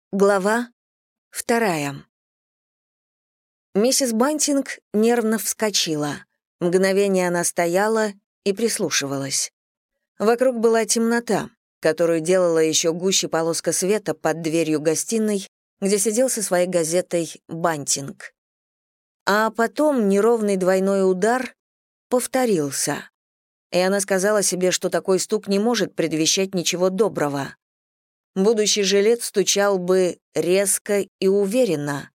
Глава 2. Миссис Бантинг нервно вскочила. Мгновение она стояла и прислушивалась. Вокруг была темнота, которую делала еще гуще полоска света под дверью гостиной, где сидел со своей газетой Бантинг. А потом неровный двойной удар повторился. И она сказала себе, что такой стук не может предвещать ничего доброго. Будущий жилец стучал бы резко и уверенно.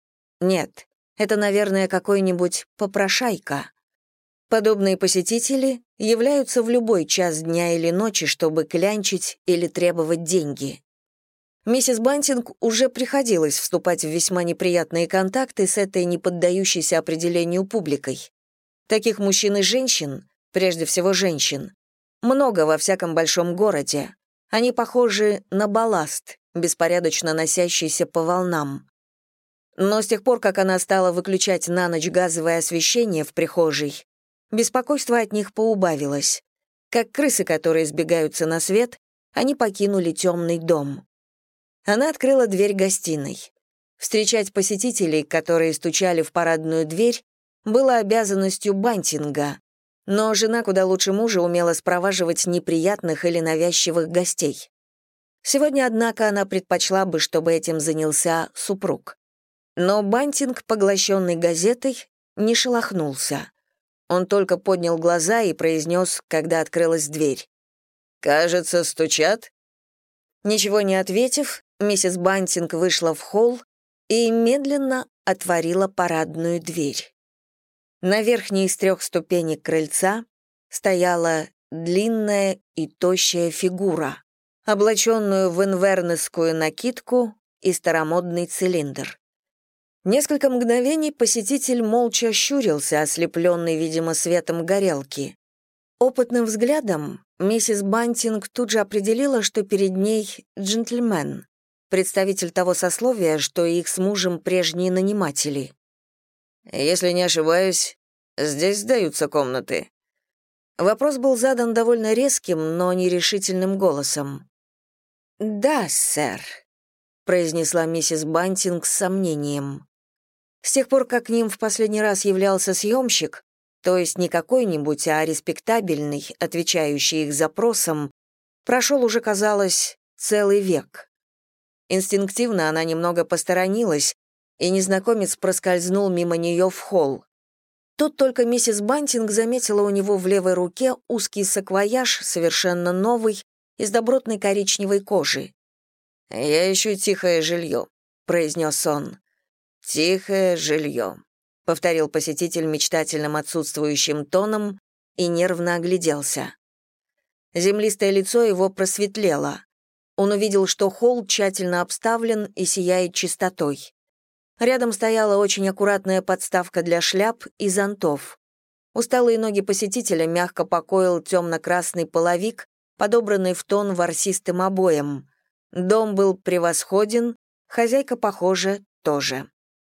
Нет, это, наверное, какой-нибудь попрошайка. Подобные посетители являются в любой час дня или ночи, чтобы клянчить или требовать деньги. Миссис Бантинг уже приходилось вступать в весьма неприятные контакты с этой неподдающейся определению публикой. Таких мужчин и женщин, прежде всего женщин, много во всяком большом городе. Они похожи на балласт, беспорядочно носящийся по волнам. Но с тех пор, как она стала выключать на ночь газовое освещение в прихожей, беспокойство от них поубавилось. Как крысы, которые сбегаются на свет, они покинули темный дом. Она открыла дверь гостиной. Встречать посетителей, которые стучали в парадную дверь, было обязанностью Бантинга, но жена куда лучше мужа умела спроваживать неприятных или навязчивых гостей. Сегодня, однако, она предпочла бы, чтобы этим занялся супруг. Но Бантинг, поглощенный газетой, не шелохнулся. Он только поднял глаза и произнес, когда открылась дверь: «Кажется, стучат». Ничего не ответив, миссис Бантинг вышла в холл и медленно отворила парадную дверь. На верхней из 3 ступенек крыльца стояла длинная и тощая фигура, облаченную в инвернесскую накидку и старомодный цилиндр. Несколько мгновений посетитель молча щурился, ослепленный, видимо, светом горелки. Опытным взглядом миссис Бантинг тут же определила, что перед ней джентльмен, представитель того сословия, что их с мужем прежние наниматели. «Если не ошибаюсь, здесь сдаются комнаты». Вопрос был задан довольно резким, но нерешительным голосом. «Да, сэр», — произнесла миссис Бантинг с сомнением. С тех пор, как к ним в последний раз являлся съемщик, то есть не какой-нибудь, а респектабельный, отвечающий их запросам, прошел уже, казалось, целый век. Инстинктивно она немного посторонилась, и незнакомец проскользнул мимо нее в холл. Тут только миссис Бантинг заметила у него в левой руке узкий саквояж, совершенно новый, из добротной коричневой кожи. «Я ищу тихое жилье», — произнес он. «Тихое жилье», — повторил посетитель мечтательным отсутствующим тоном и нервно огляделся. Землистое лицо его просветлело. Он увидел, что холл тщательно обставлен и сияет чистотой. Рядом стояла очень аккуратная подставка для шляп и зонтов. Усталые ноги посетителя мягко покоил темно-красный половик, подобранный в тон ворсистым обоям. Дом был превосходен, хозяйка, похоже, тоже.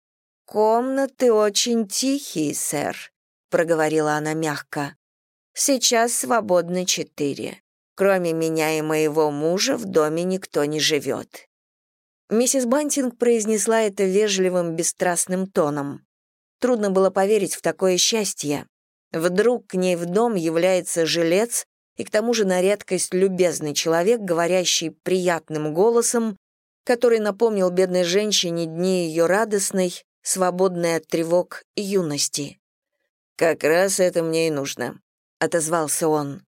«Комнаты очень тихие, сэр», — проговорила она мягко. «Сейчас свободны 4. Кроме меня и моего мужа в доме никто не живет». Миссис Бантинг произнесла это вежливым, бесстрастным тоном. Трудно было поверить в такое счастье. Вдруг к ней в дом является жилец, и к тому же на редкость любезный человек, говорящий приятным голосом, который напомнил бедной женщине дни ее радостной, свободной от тревог юности. «Как раз это мне и нужно», — отозвался он.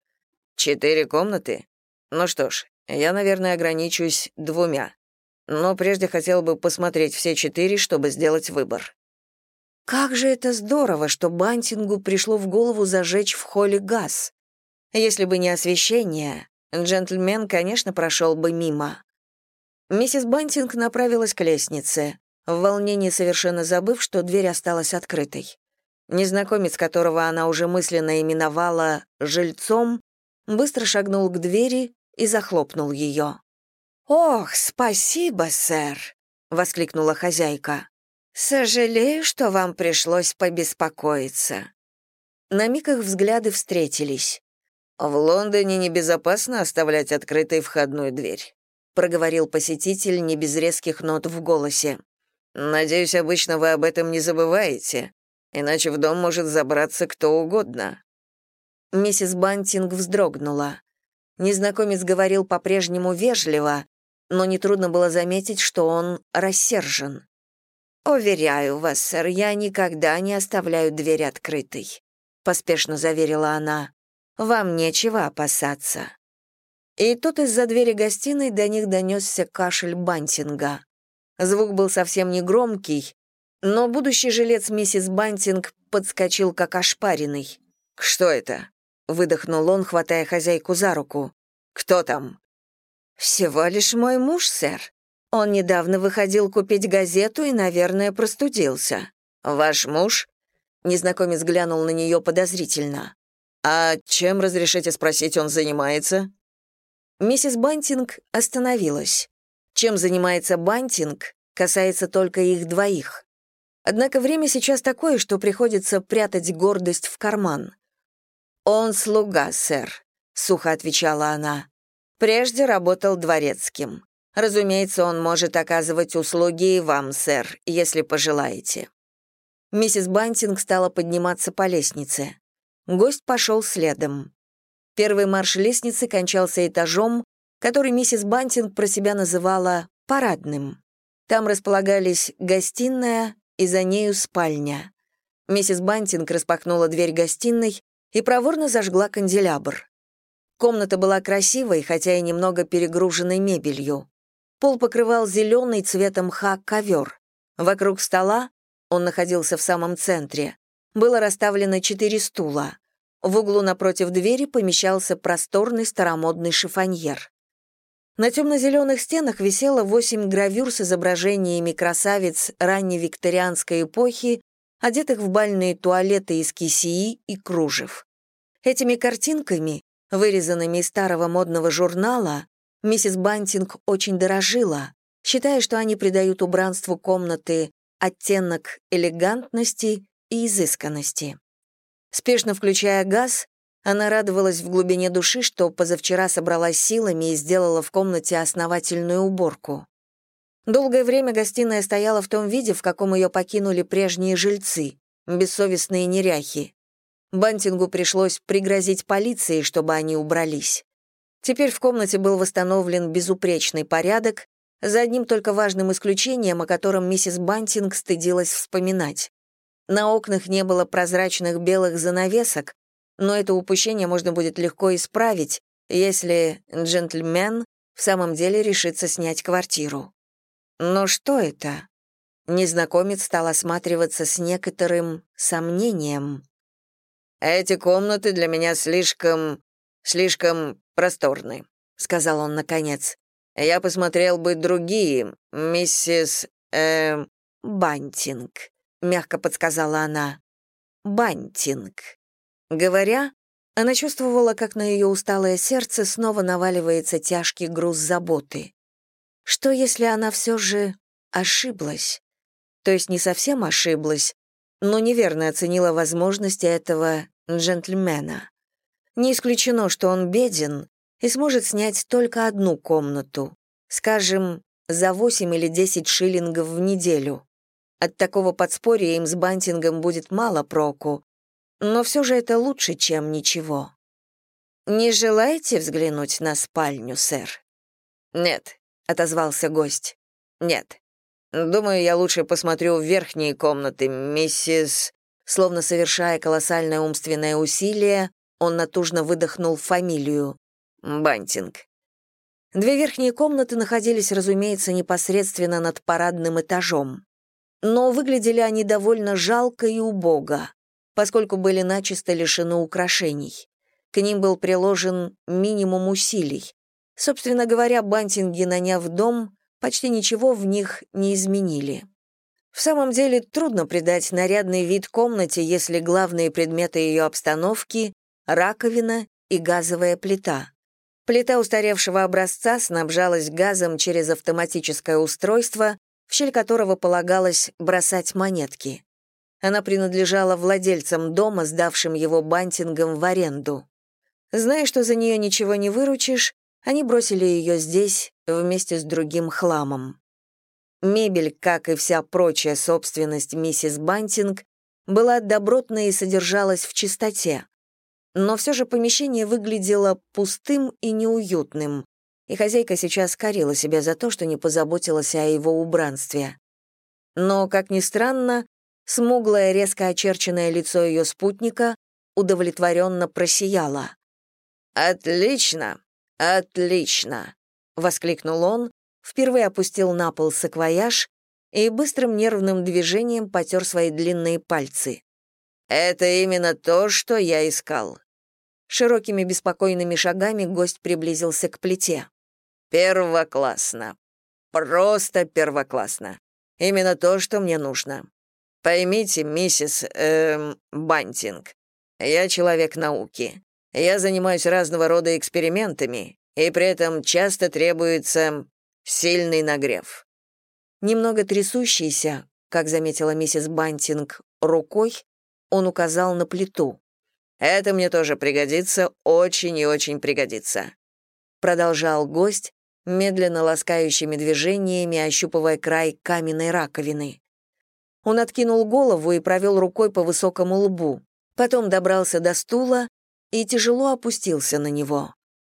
4 комнаты? Ну что ж, я, наверное, ограничусь 2. Но прежде хотел бы посмотреть все 4, чтобы сделать выбор». Как же это здорово, что Бантингу пришло в голову зажечь в холле газ. Если бы не освещение, джентльмен, конечно, прошел бы мимо. Миссис Бантинг направилась к лестнице, в волнении совершенно забыв, что дверь осталась открытой. Незнакомец, которого она уже мысленно именовала «жильцом», быстро шагнул к двери и захлопнул ее. «Ох, спасибо, сэр!» — воскликнула хозяйка. «Сожалею, что вам пришлось побеспокоиться». На миг их взгляды встретились. «В Лондоне небезопасно оставлять открытой входную дверь», — проговорил посетитель не без резких нот в голосе. «Надеюсь, обычно вы об этом не забываете, иначе в дом может забраться кто угодно». Миссис Бантинг вздрогнула. Незнакомец говорил по-прежнему вежливо, но нетрудно было заметить, что он рассержен. «Уверяю вас, сэр, я никогда не оставляю дверь открытой», — поспешно заверила она. «Вам нечего опасаться». И тут из-за двери гостиной до них донесся кашель Бантинга. Звук был совсем не громкий, но будущий жилец миссис Бантинг подскочил как ошпаренный. «Что это?» — выдохнул он, хватая хозяйку за руку. «Кто там?» «Всего лишь мой муж, сэр. Он недавно выходил купить газету и, наверное, простудился». «Ваш муж?» Незнакомец глянул на нее подозрительно. «А чем, разрешите спросить, он занимается?» Миссис Бантинг остановилась. Чем занимается Бантинг, касается только их двоих. Однако время сейчас такое, что приходится прятать гордость в карман. «Он слуга, сэр», — сухо отвечала она. «Прежде работал дворецким. Разумеется, он может оказывать услуги и вам, сэр, если пожелаете». Миссис Бантинг стала подниматься по лестнице. Гость пошел следом. Первый марш лестницы кончался этажом, который миссис Бантинг про себя называла «парадным». Там располагались гостиная и за нею спальня. Миссис Бантинг распахнула дверь гостиной и проворно зажгла канделябр. Комната была красивой, хотя и немного перегруженной мебелью. Пол покрывал зеленый цветом мха ковер. Вокруг стола, он находился в самом центре, было расставлено 4 стула. В углу напротив двери помещался просторный старомодный шифоньер. На темно-зеленых стенах висело 8 гравюр с изображениями красавиц ранневикторианской эпохи, одетых в бальные туалеты из кисеи и кружев. Этими картинками, вырезанными из старого модного журнала, миссис Бантинг очень дорожила, считая, что они придают убранству комнаты оттенок элегантности и изысканности. Спешно включая газ, она радовалась в глубине души, что позавчера собралась силами и сделала в комнате основательную уборку. Долгое время гостиная стояла в том виде, в каком ее покинули прежние жильцы, бессовестные неряхи. Бантингу пришлось пригрозить полиции, чтобы они убрались. Теперь в комнате был восстановлен безупречный порядок, за одним только важным исключением, о котором миссис Бантинг стыдилась вспоминать. На окнах не было прозрачных белых занавесок, но это упущение можно будет легко исправить, если джентльмен в самом деле решится снять квартиру. Но что это? Незнакомец стал осматриваться с некоторым сомнением. «Эти комнаты для меня слишком просторны», — сказал он наконец. «Я посмотрел бы другие, миссис... Бантинг», — мягко подсказала она. «Бантинг». Говоря, она чувствовала, как на ее усталое сердце снова наваливается тяжкий груз заботы. Что, если она все же ошиблась? То есть не совсем ошиблась, но неверно оценила возможности этого джентльмена. Не исключено, что он беден и сможет снять только одну комнату, скажем, за 8 или 10 шиллингов в неделю. От такого подспорья им с Бантингом будет мало проку, но все же это лучше, чем ничего. «Не желаете взглянуть на спальню, сэр?» «Нет», — отозвался гость. «Нет. Думаю, я лучше посмотрю в верхние комнаты, миссис...» Словно совершая колоссальное умственное усилие, он натужно выдохнул фамилию. «Бантинг». 2 верхние комнаты находились, разумеется, непосредственно над парадным этажом. Но выглядели они довольно жалко и убого, поскольку были начисто лишены украшений. К ним был приложен минимум усилий. Собственно говоря, Бантинги, наняв дом, почти ничего в них не изменили. В самом деле, трудно придать нарядный вид комнате, если главные предметы ее обстановки — раковина и газовая плита. Плита устаревшего образца снабжалась газом через автоматическое устройство, в щель которого полагалось бросать монетки. Она принадлежала владельцам дома, сдавшим его Бантингам в аренду. Зная, что за нее ничего не выручишь, они бросили ее здесь вместе с другим хламом. Мебель, как и вся прочая собственность миссис Бантинг, была добротной и содержалась в чистоте. Но все же помещение выглядело пустым и неуютным, и хозяйка сейчас корила себя за то, что не позаботилась о его убранстве. Но, как ни странно, смуглое, резко очерченное лицо ее спутника удовлетворенно просияло. «Отлично! Отлично!» — воскликнул он, впервые опустил на пол саквояж и быстрым нервным движением потер свои длинные пальцы. «Это именно то, что я искал». Широкими беспокойными шагами гость приблизился к плите. «Первоклассно. Просто первоклассно. Именно то, что мне нужно. Поймите, миссис Бантинг, я человек науки. Я занимаюсь разного рода экспериментами, и при этом часто требуется сильный нагрев». Немного трясущийся, как заметила миссис Бантинг, рукой, он указал на плиту. «Это мне тоже пригодится, очень и очень пригодится», продолжал гость, медленно ласкающими движениями ощупывая край каменной раковины. Он откинул голову и провел рукой по высокому лбу, потом добрался до стула и тяжело опустился на него.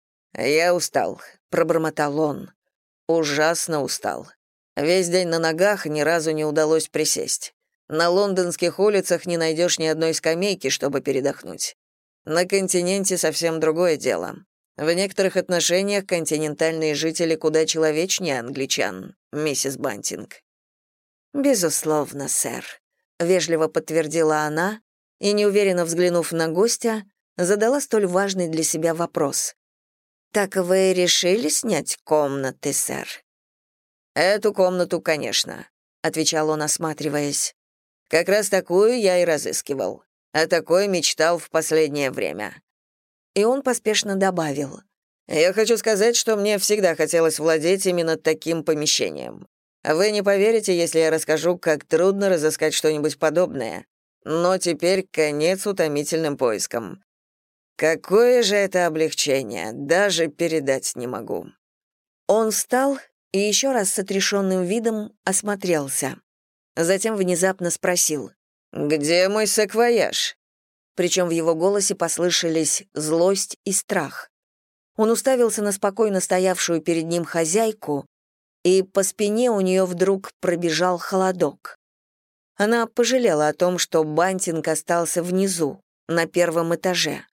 «Я устал», — пробормотал он. «Ужасно устал. Весь день на ногах, ни разу не удалось присесть. На лондонских улицах не найдешь ни одной скамейки, чтобы передохнуть. На континенте совсем другое дело. В некоторых отношениях континентальные жители куда человечнее англичан, миссис Бантинг». «Безусловно, сэр», — вежливо подтвердила она и, неуверенно взглянув на гостя, задала столь важный для себя вопрос. «Так вы решили снять комнаты, сэр?» «Эту комнату, конечно», — отвечал он, осматриваясь. «Как раз такую я и разыскивал. О такой мечтал в последнее время». И он поспешно добавил. «Я хочу сказать, что мне всегда хотелось владеть именно таким помещением. Вы не поверите, если я расскажу, как трудно разыскать что-нибудь подобное. Но теперь конец утомительным поискам. Какое же это облегчение, даже передать не могу». Он встал и еще раз с отрешенным видом осмотрелся. Затем внезапно спросил: «Где мой саквояж?» Причем в его голосе послышались злость и страх. Он уставился на спокойно стоявшую перед ним хозяйку, и по спине у нее вдруг пробежал холодок. Она пожалела о том, что Бантинг остался внизу, на первом этаже.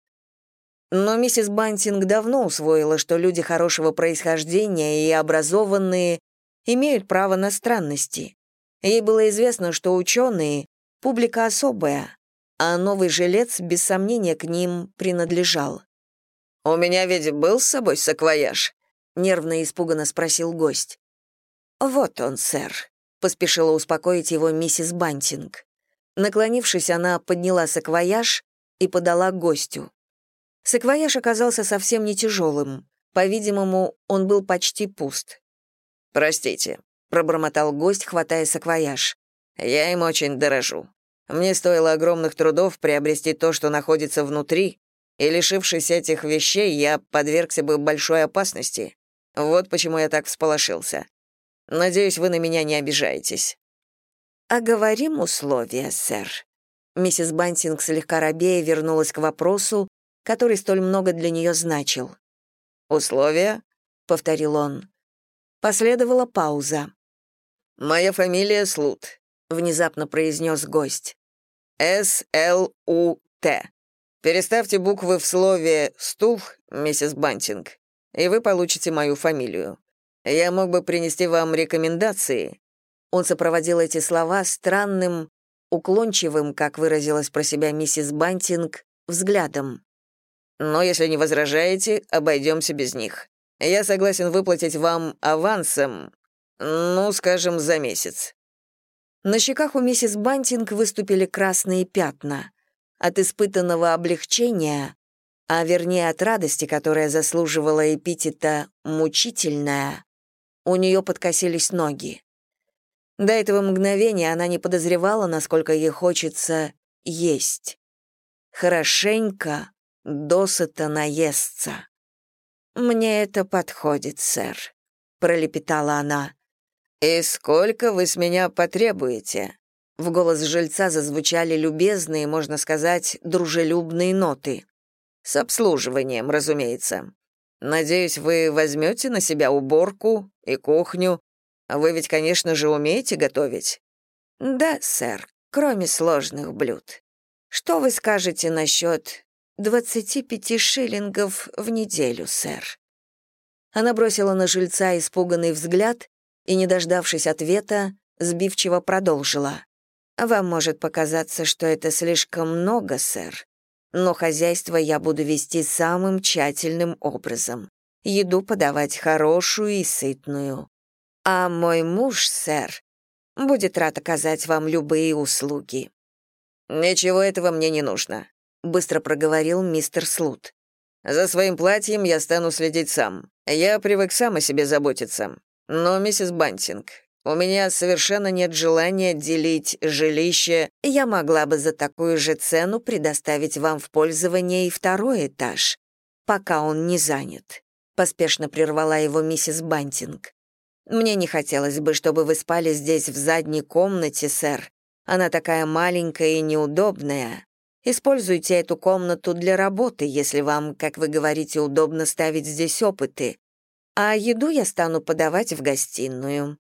Но миссис Бантинг давно усвоила, что люди хорошего происхождения и образованные имеют право на странности. Ей было известно, что ученые — публика особая, а новый жилец, без сомнения, к ним принадлежал. «У меня ведь был с собой саквояж?» — нервно и испуганно спросил гость. «Вот он, сэр», — поспешила успокоить его миссис Бантинг. Наклонившись, она подняла саквояж и подала гостю. Саквояж оказался совсем не тяжелым. По-видимому, он был почти пуст. «Простите», — пробормотал гость, хватая саквояж. «Я им очень дорожу. Мне стоило огромных трудов приобрести то, что находится внутри, и, лишившись этих вещей, я подвергся бы большой опасности. Вот почему я так всполошился. Надеюсь, вы на меня не обижаетесь». «Оговорим условия, сэр». Миссис Бантинг слегка робея вернулась к вопросу, который столь много для нее значил. «Условия?» — повторил он. Последовала пауза. «Моя фамилия Слут», — внезапно произнес гость. С-Л-У-Т. Переставьте буквы в слове «стул», миссис Бантинг, и вы получите мою фамилию. Я мог бы принести вам рекомендации». Он сопроводил эти слова странным, уклончивым, как выразилась про себя миссис Бантинг, взглядом. «Но если не возражаете, обойдемся без них. Я согласен выплатить вам авансом, ну, скажем, за месяц». На щеках у миссис Бантинг выступили красные пятна. От испытанного облегчения, а вернее от радости, которая заслуживала эпитета «мучительная», у нее подкосились ноги. До этого мгновения она не подозревала, насколько ей хочется есть. Хорошенько, досыта наесться. «Мне это подходит, сэр». пролепетала она. «И сколько вы с меня потребуете?» В голос жильца зазвучали любезные, можно сказать, дружелюбные ноты. «С обслуживанием, разумеется. Надеюсь, вы возьмете на себя уборку и кухню. Вы ведь, конечно же, умеете готовить?» «Да, сэр, кроме сложных блюд. Что вы скажете насчет 25 шиллингов в неделю, сэр?» Она бросила на жильца испуганный взгляд и, не дождавшись ответа, сбивчиво продолжила. «Вам может показаться, что это слишком много, сэр, но хозяйство я буду вести самым тщательным образом, еду подавать хорошую и сытную. А мой муж, сэр, будет рад оказать вам любые услуги». «Ничего этого мне не нужно», — быстро проговорил мистер Слут. «За своим платьем я стану следить сам. Я привык сам о себе заботиться. Но, миссис Бантинг, у меня совершенно нет желания делить жилище. Я могла бы за такую же цену предоставить вам в пользование и второй этаж, пока он не занят», — поспешно прервала его миссис Бантинг. «Мне не хотелось бы, чтобы вы спали здесь в задней комнате, сэр. Она такая маленькая и неудобная. Используйте эту комнату для работы, если вам, как вы говорите, удобно ставить здесь опыты. А еду я стану подавать в гостиную».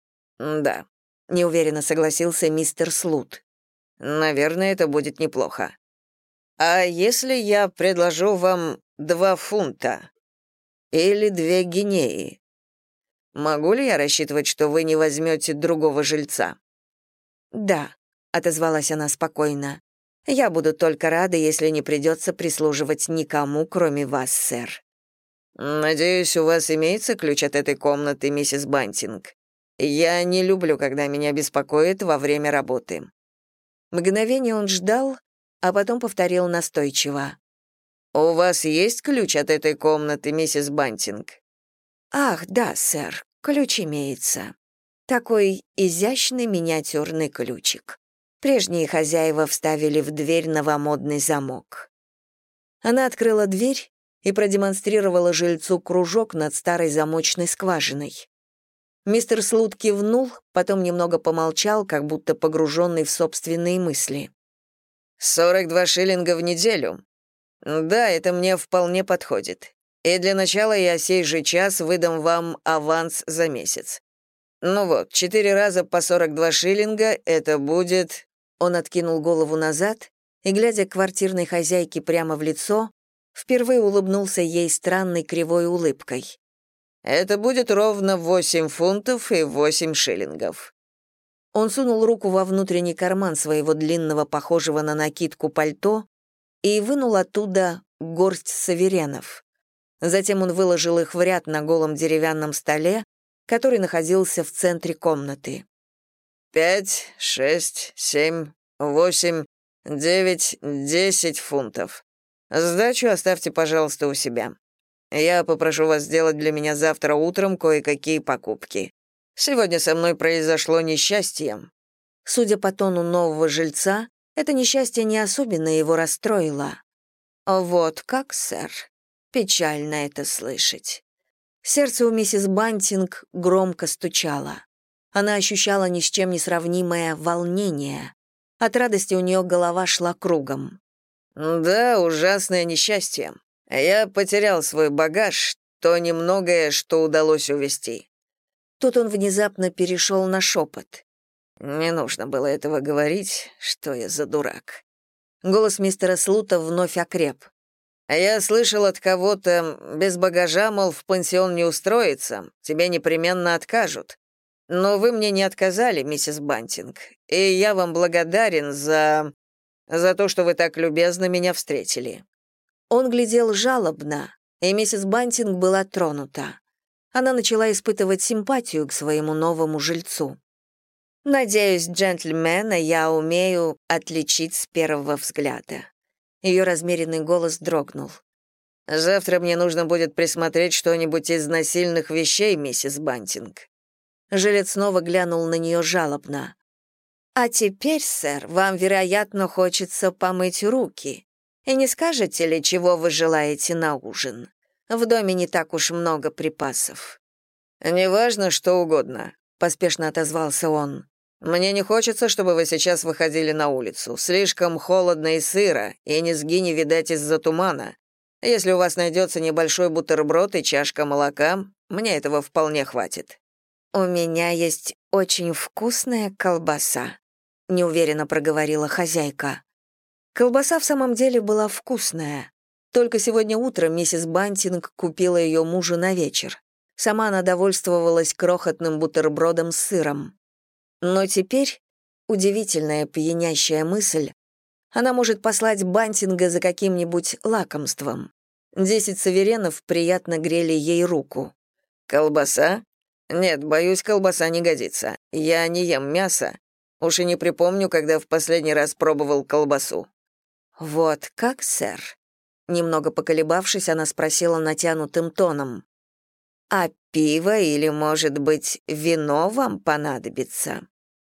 «Да», — неуверенно согласился мистер Слут. «Наверное, это будет неплохо. А если я предложу вам 2 фунта или 2 гинеи? Могу ли я рассчитывать, что вы не возьмете другого жильца?» «Да», — отозвалась она спокойно. «Я буду только рада, если не придется прислуживать никому, кроме вас, сэр». «Надеюсь, у вас имеется ключ от этой комнаты, миссис Бантинг? Я не люблю, когда меня беспокоят во время работы». Мгновение он ждал, а потом повторил настойчиво. «У вас есть ключ от этой комнаты, миссис Бантинг?» «Ах, да, сэр, ключ имеется. Такой изящный миниатюрный ключик. Прежние хозяева вставили в дверь новомодный замок». Она открыла дверь и продемонстрировала жильцу кружок над старой замочной скважиной. Мистер Слут кивнул, потом немного помолчал, как будто погруженный в собственные мысли. 42 шиллинга в неделю. Да, это мне вполне подходит. И для начала я сей же час выдам вам аванс за месяц. Ну вот, 4 раза по 42 шиллинга — это будет...» Он откинул голову назад и, глядя квартирной хозяйке прямо в лицо, впервые улыбнулся ей странной кривой улыбкой. «Это будет ровно 8 фунтов и 8 шиллингов». Он сунул руку во внутренний карман своего длинного, похожего на накидку пальто, и вынул оттуда горсть саверенов. Затем он выложил их в ряд на голом деревянном столе, который находился в центре комнаты. 5, 6, 7, 8, 9, 10 фунтов. Сдачу оставьте, пожалуйста, у себя. Я попрошу вас сделать для меня завтра утром кое-какие покупки. Сегодня со мной произошло несчастье». Судя по тону нового жильца, это несчастье не особенно его расстроило. «Вот как, сэр. Печально это слышать». Сердце у миссис Бантинг громко стучало. Она ощущала ни с чем не сравнимое волнение. От радости у нее голова шла кругом. «Да, ужасное несчастье. Я потерял свой багаж, то немногое, что удалось увезти». Тут он внезапно перешел на шепот. «Не нужно было этого говорить, что я за дурак». Голос мистера Слута вновь окреп. «Я слышал от кого-то, без багажа, мол, в пансион не устроиться, тебе непременно откажут. Но вы мне не отказали, миссис Бантинг, и я вам благодарен за то, что вы так любезно меня встретили». Он глядел жалобно, и миссис Бантинг была тронута. Она начала испытывать симпатию к своему новому жильцу. «Надеюсь, джентльмена я умею отличить с первого взгляда». Ее размеренный голос дрогнул. «Завтра мне нужно будет присмотреть что-нибудь из насильных вещей, миссис Бантинг». Жилец снова глянул на нее жалобно. «А теперь, сэр, вам, вероятно, хочется помыть руки. И не скажете ли, чего вы желаете на ужин? В доме не так уж много припасов». «Неважно, что угодно», — поспешно отозвался он. «Мне не хочется, чтобы вы сейчас выходили на улицу. Слишком холодно и сыро, и низги не видать из-за тумана. Если у вас найдется небольшой бутерброд и чашка молока, мне этого вполне хватит». «У меня есть очень вкусная колбаса», — неуверенно проговорила хозяйка. Колбаса в самом деле была вкусная. Только сегодня утром миссис Бантинг купила ее мужу на вечер. Сама она довольствовалась крохотным бутербродом с сыром. Но теперь, удивительная пьянящая мысль, она может послать Бантинга за каким-нибудь лакомством. 10 суверенов приятно грели ей руку. «Колбаса? Нет, боюсь, колбаса не годится. Я не ем мясо. Уж и не припомню, когда в последний раз пробовал колбасу». «Вот как, сэр?» Немного поколебавшись, она спросила натянутым тоном. «А пиво или, может быть, вино вам понадобится?»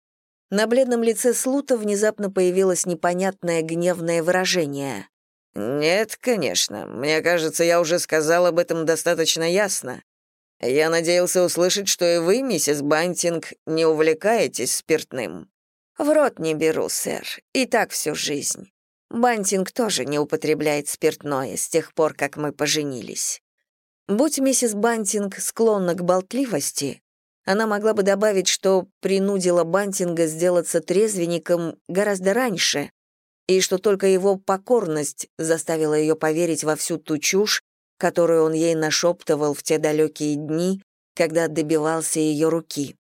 На бледном лице Слута внезапно появилось непонятное гневное выражение. «Нет, конечно. Мне кажется, я уже сказал об этом достаточно ясно. Я надеялся услышать, что и вы, миссис Бантинг, не увлекаетесь спиртным». «В рот не беру, сэр. И так всю жизнь. Бантинг тоже не употребляет спиртное с тех пор, как мы поженились». Будь миссис Бантинг склонна к болтливости, она могла бы добавить, что принудила Бантинга сделаться трезвенником гораздо раньше, и что только его покорность заставила ее поверить во всю ту чушь, которую он ей нашептывал в те далекие дни, когда добивался ее руки.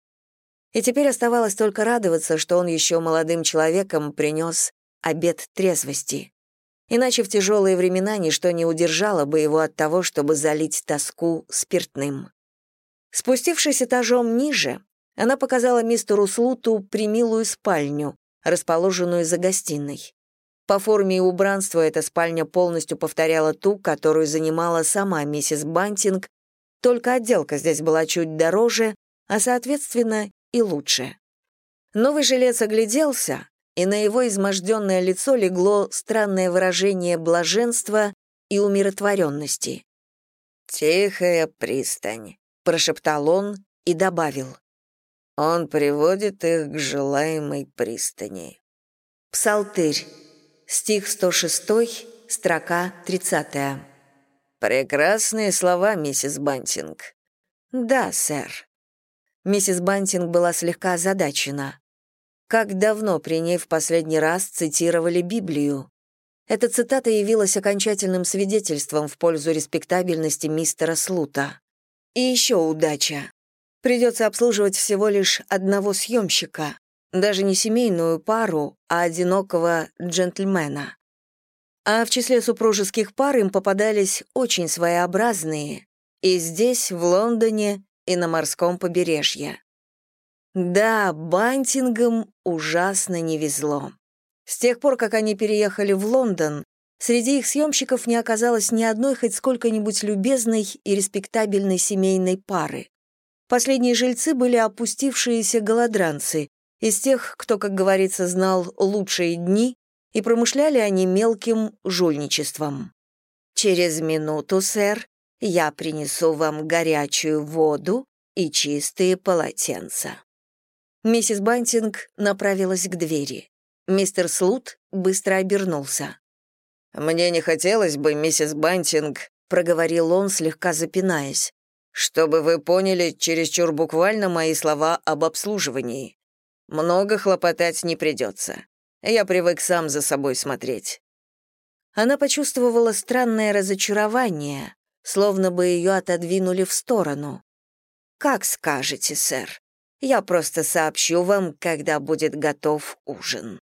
И теперь оставалось только радоваться, что он еще молодым человеком принес обет трезвости. Иначе в тяжелые времена ничто не удержало бы его от того, чтобы залить тоску спиртным. Спустившись этажом ниже, она показала мистеру Слуту примилую спальню, расположенную за гостиной. По форме и убранству эта спальня полностью повторяла ту, которую занимала сама миссис Бантинг, только отделка здесь была чуть дороже, а, соответственно, и лучше. Новый жилец огляделся, и на его изможденное лицо легло странное выражение блаженства и умиротворенности. «Тихая пристань», — прошептал он и добавил. «Он приводит их к желаемой пристани». Псалтырь. Стих 106, строка 30. «Прекрасные слова, миссис Бантинг». «Да, сэр». Миссис Бантинг была слегка озадачена. Как давно при ней в последний раз цитировали Библию? Эта цитата явилась окончательным свидетельством в пользу респектабельности мистера Слута. И еще удача. Придется обслуживать всего лишь одного съемщика, даже не семейную пару, а одинокого джентльмена. А в числе супружеских пар им попадались очень своеобразные и здесь, в Лондоне, и на морском побережье. Да, Бантингам ужасно не везло. С тех пор, как они переехали в Лондон, среди их съемщиков не оказалось ни одной хоть сколько-нибудь любезной и респектабельной семейной пары. Последние жильцы были опустившиеся голодранцы, из тех, кто, как говорится, знал лучшие дни, и промышляли они мелким жульничеством. «Через минуту, сэр, я принесу вам горячую воду и чистые полотенца». Миссис Бантинг направилась к двери. Мистер Слут быстро обернулся. «Мне не хотелось бы, миссис Бантинг», — проговорил он, слегка запинаясь, «чтобы вы поняли чересчур буквально мои слова об обслуживании. Много хлопотать не придется. Я привык сам за собой смотреть». Она почувствовала странное разочарование, словно бы ее отодвинули в сторону. «Как скажете, сэр. Я просто сообщу вам, когда будет готов ужин».